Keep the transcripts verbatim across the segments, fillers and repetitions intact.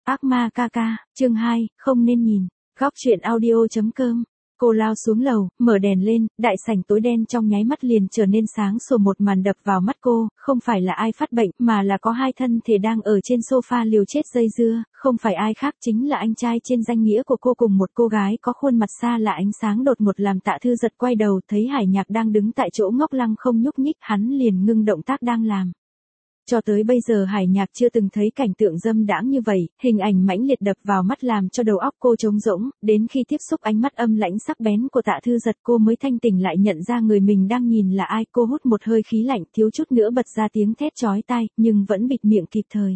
Ác ma ca ca, chương hai, không nên nhìn. Góc truyện audio.com. Cô lao xuống lầu, mở đèn lên, đại sảnh tối đen trong nháy mắt liền trở nên sáng sủa. Một màn đập vào mắt cô, không phải là ai phát bệnh, mà là có hai thân thể đang ở trên sofa liều chết dây dưa, không phải ai khác chính là anh trai trên danh nghĩa của cô cùng một cô gái có khuôn mặt xa lạ. Ánh sáng đột ngột làm Tạ Thư giật quay đầu, thấy Hải Nhạc đang đứng tại chỗ ngốc lăng không nhúc nhích, hắn liền ngưng động tác đang làm. Cho tới bây giờ Hải Nhạc chưa từng thấy cảnh tượng dâm đãng như vậy, hình ảnh mãnh liệt đập vào mắt làm cho đầu óc cô trống rỗng, đến khi tiếp xúc ánh mắt âm lãnh sắc bén của Tạ Thư giật cô mới thanh tỉnh lại, nhận ra người mình đang nhìn là ai. Cô hút một hơi khí lạnh, thiếu chút nữa bật ra tiếng thét chói tai, nhưng vẫn bịt miệng kịp thời.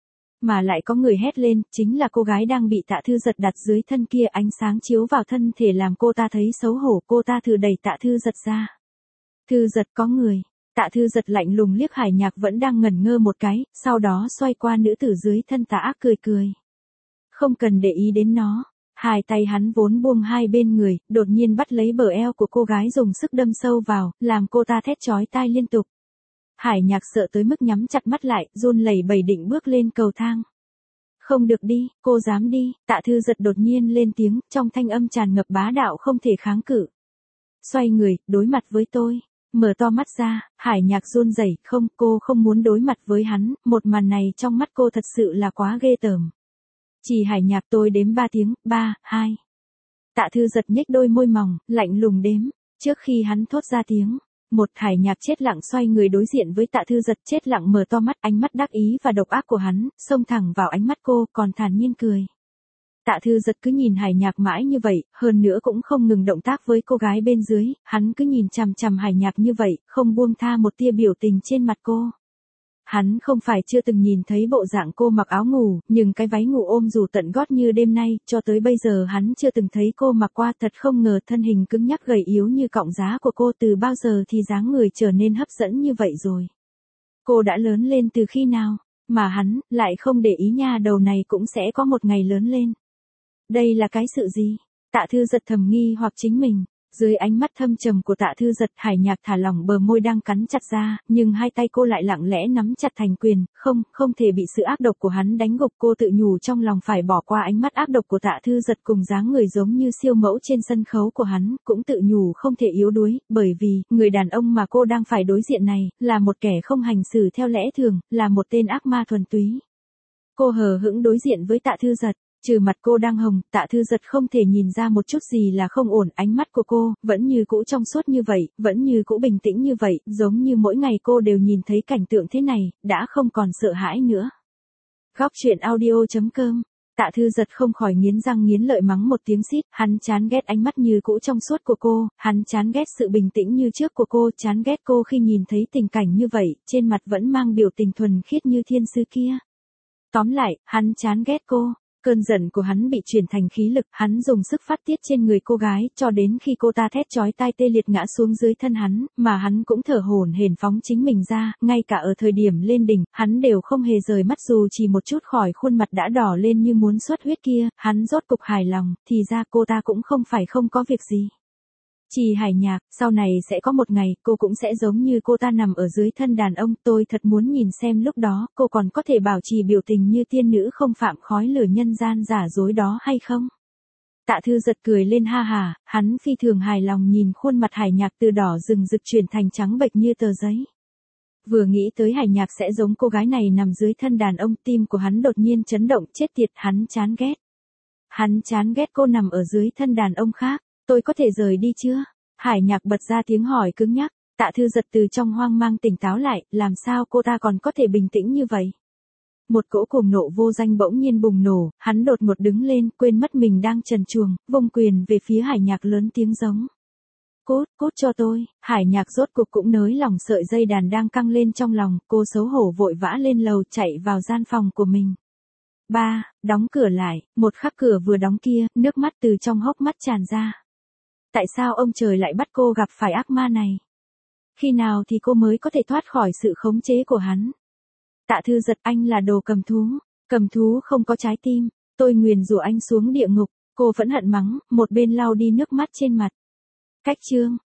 Mà lại có người hét lên, chính là cô gái đang bị Tạ Thư giật đặt dưới thân kia. Ánh sáng chiếu vào thân thể làm cô ta thấy xấu hổ, cô ta thử đẩy Tạ Thư giật ra. Thư giật, có người. Tạ Thư giật lạnh lùng liếc Hải Nhạc vẫn đang ngẩn ngơ một cái, sau đó xoay qua nữ tử dưới thân tà ác cười cười. Không cần để ý đến nó. Hai tay hắn vốn buông hai bên người, đột nhiên bắt lấy bờ eo của cô gái dùng sức đâm sâu vào, làm cô ta thét chói tai liên tục. Hải Nhạc sợ tới mức nhắm chặt mắt lại, run lẩy bẩy định bước lên cầu thang. Không được đi, cô dám đi. Tạ Thư giật đột nhiên lên tiếng, trong thanh âm tràn ngập bá đạo không thể kháng cự. Xoay người, đối mặt với tôi. Mở to mắt ra, Hải Nhạc run rẩy, không, cô không muốn đối mặt với hắn, một màn này trong mắt cô thật sự là quá ghê tởm. Chỉ Hải Nhạc, tôi đếm ba tiếng, ba, hai. Tạ Thư giật nhếch đôi môi mỏng, lạnh lùng đếm, trước khi hắn thốt ra tiếng. Một, Hải Nhạc chết lặng xoay người đối diện với Tạ Thư giật, chết lặng mở to mắt, ánh mắt đắc ý và độc ác của hắn, xông thẳng vào ánh mắt cô, còn thản nhiên cười. Tạ Thư giật cứ nhìn Hải Nhạc mãi như vậy, hơn nữa cũng không ngừng động tác với cô gái bên dưới, hắn cứ nhìn chằm chằm Hải Nhạc như vậy, không buông tha một tia biểu tình trên mặt cô. Hắn không phải chưa từng nhìn thấy bộ dạng cô mặc áo ngủ, nhưng cái váy ngủ ôm dù tận gót như đêm nay, cho tới bây giờ hắn chưa từng thấy cô mặc qua. Thật không ngờ thân hình cứng nhắc gầy yếu như cọng giá của cô từ bao giờ thì dáng người trở nên hấp dẫn như vậy rồi. Cô đã lớn lên từ khi nào, mà hắn lại không để ý nha, đầu này cũng sẽ có một ngày lớn lên. Đây là cái sự gì? Tạ Thư giật thầm nghi hoặc chính mình. Dưới ánh mắt thâm trầm của Tạ Thư giật, Hải Nhạc thả lỏng bờ môi đang cắn chặt ra, nhưng hai tay cô lại lặng lẽ nắm chặt thành quyền, không, không thể bị sự ác độc của hắn đánh gục. Cô tự nhủ trong lòng phải bỏ qua ánh mắt ác độc của Tạ Thư giật cùng dáng người giống như siêu mẫu trên sân khấu của hắn, cũng tự nhủ không thể yếu đuối, bởi vì, người đàn ông mà cô đang phải đối diện này, là một kẻ không hành xử theo lẽ thường, là một tên ác ma thuần túy. Cô hờ hững đối diện với Tạ Thư giật. Trừ mặt cô đang hồng, Tạ Thư giật không thể nhìn ra một chút gì là không ổn. Ánh mắt của cô, vẫn như cũ trong suốt như vậy, vẫn như cũ bình tĩnh như vậy, giống như mỗi ngày cô đều nhìn thấy cảnh tượng thế này, đã không còn sợ hãi nữa. Góc truyện audio.com. Tạ Thư giật không khỏi nghiến răng nghiến lợi mắng một tiếng xít, hắn chán ghét ánh mắt như cũ trong suốt của cô, hắn chán ghét sự bình tĩnh như trước của cô, chán ghét cô khi nhìn thấy tình cảnh như vậy, trên mặt vẫn mang biểu tình thuần khiết như thiên sứ kia. Tóm lại, hắn chán ghét cô. Cơn giận của hắn bị chuyển thành khí lực, hắn dùng sức phát tiết trên người cô gái, cho đến khi cô ta thét chói tai tê liệt ngã xuống dưới thân hắn, mà hắn cũng thở hổn hển phóng chính mình ra, ngay cả ở thời điểm lên đỉnh, hắn đều không hề rời mắt dù chỉ một chút khỏi khuôn mặt đã đỏ lên như muốn xuất huyết kia, hắn rốt cục hài lòng, thì ra cô ta cũng không phải không có việc gì. Chỉ Hải Nhạc, sau này sẽ có một ngày, cô cũng sẽ giống như cô ta nằm ở dưới thân đàn ông, tôi thật muốn nhìn xem lúc đó, cô còn có thể bảo trì biểu tình như tiên nữ không phạm khói lửa nhân gian giả dối đó hay không? Tạ Thư giật cười lên ha hà, hắn phi thường hài lòng nhìn khuôn mặt Hải Nhạc từ đỏ rừng rực chuyển thành trắng bệch như tờ giấy. Vừa nghĩ tới Hải Nhạc sẽ giống cô gái này nằm dưới thân đàn ông, tim của hắn đột nhiên chấn động, chết tiệt, hắn chán ghét. Hắn chán ghét cô nằm ở dưới thân đàn ông khác. Tôi có thể rời đi chưa? Hải Nhạc bật ra tiếng hỏi cứng nhắc. Tạ Thư giật từ trong hoang mang tỉnh táo lại, làm sao cô ta còn có thể bình tĩnh như vậy? Một cỗ cuồng nộ vô danh bỗng nhiên bùng nổ, hắn đột ngột đứng lên, quên mất mình đang trần truồng, vung quyền về phía Hải Nhạc lớn tiếng giống. Cút, cút cho tôi. Hải Nhạc rốt cuộc cũng nới lỏng sợi dây đàn đang căng lên trong lòng, cô xấu hổ vội vã lên lầu chạy vào gian phòng của mình. Ba, đóng cửa lại, một khắc cửa vừa đóng kia, nước mắt từ trong hốc mắt tràn ra. Tại sao ông trời lại bắt cô gặp phải ác ma này? Khi nào thì cô mới có thể thoát khỏi sự khống chế của hắn? Tạ Thư giật, anh là đồ cầm thú, cầm thú không có trái tim, tôi nguyền rủa anh xuống địa ngục, cô phẫn hận mắng, một bên lau đi nước mắt trên mặt. Cách chương,